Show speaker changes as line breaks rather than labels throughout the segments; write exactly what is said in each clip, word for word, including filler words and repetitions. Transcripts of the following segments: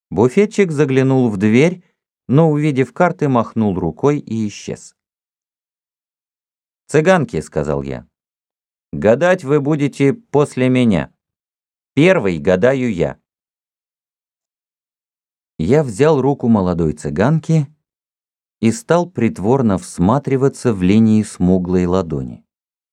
Буфетчик заглянул в дверь, но, увидев карты, махнул рукой и исчез. «Цыганки», — сказал я, — «гадать вы будете после меня. Первый гадаю я». Я взял руку молодой цыганки и стал притворно всматриваться в линии смуглой ладони.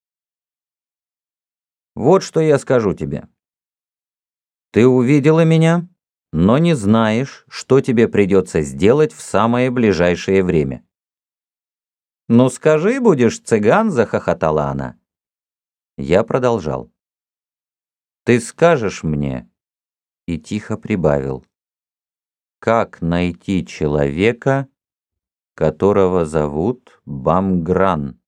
«Вот что я скажу тебе. Ты увидела меня, но не знаешь, что тебе придется сделать в самое ближайшее время». «Ну скажи, будешь цыган», — захохотала она. Я продолжал. «Ты скажешь мне», — и тихо прибавил, «как найти человека, которого зовут Бамгран».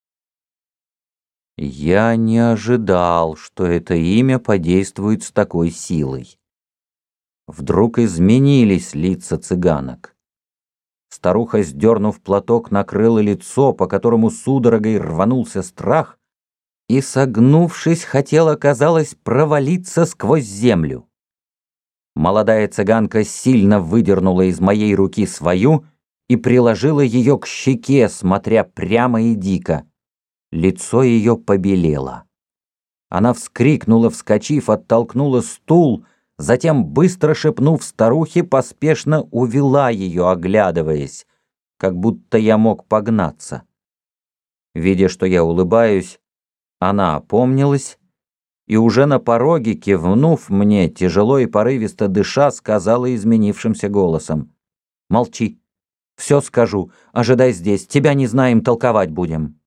Я не ожидал, что это имя подействует с такой силой. Вдруг изменились лица цыганок. Старуха, сдернув платок, накрыла лицо, по которому судорогой рванулся страх, и, согнувшись, хотела, казалось, провалиться сквозь землю. Молодая цыганка сильно выдернула из моей руки свою и приложила ее к щеке, смотря прямо и дико. Лицо ее побелело. Она вскрикнула, вскочив, оттолкнула стул, затем, быстро шепнув старухе, поспешно увела ее, оглядываясь, как будто я мог погнаться. Видя, что я улыбаюсь, она опомнилась и уже на пороге, кивнув мне, тяжело и порывисто дыша, сказала изменившимся голосом: «Молчи, все скажу, ожидай здесь, тебя не знаем, толковать будем».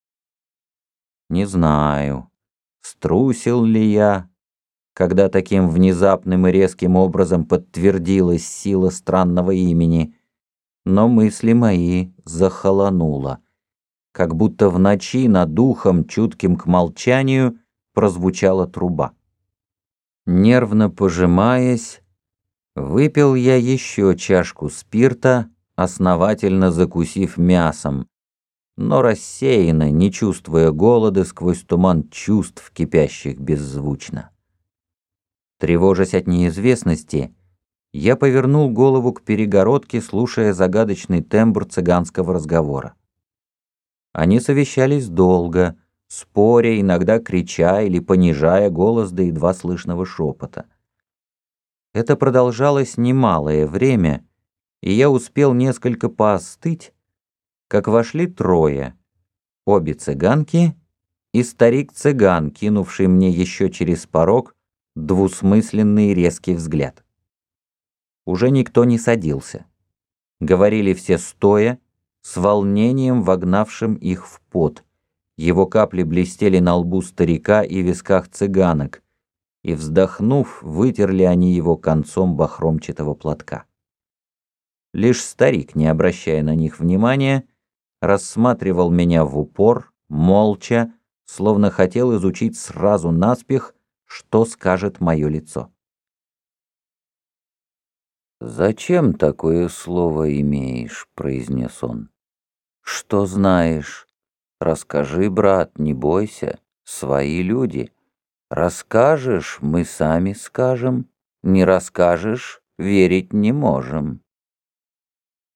Не знаю, струсил ли я, когда таким внезапным и резким образом подтвердилась сила странного имени, но мысли мои захолонуло, как будто в ночи над духом, чутким к молчанию, прозвучала труба. Нервно пожимаясь, выпил я еще чашку спирта, основательно закусив мясом, но рассеянно, не чувствуя голода сквозь туман чувств, кипящих беззвучно. Тревожась от неизвестности, я повернул голову к перегородке, слушая загадочный тембр цыганского разговора. Они совещались долго, споря, иногда крича или понижая голос до едва слышного шепота. Это продолжалось немалое время, и я успел несколько поостыть, как вошли трое, обе цыганки и старик-цыган, кинувший мне еще через порог двусмысленный резкий взгляд. Уже никто не садился. Говорили все стоя, с волнением вогнавшим их в пот. Его капли блестели на лбу старика и висках цыганок, и, вздохнув, вытерли они его концом бахромчатого платка. Лишь старик, не обращая на них внимания, рассматривал меня в упор, молча, словно хотел изучить сразу наспех, что скажет мое лицо. «Зачем такое слово имеешь?» — произнес он. «Что знаешь? Расскажи, брат, не бойся, свои люди. Расскажешь, мы сами скажем, не расскажешь, верить не можем».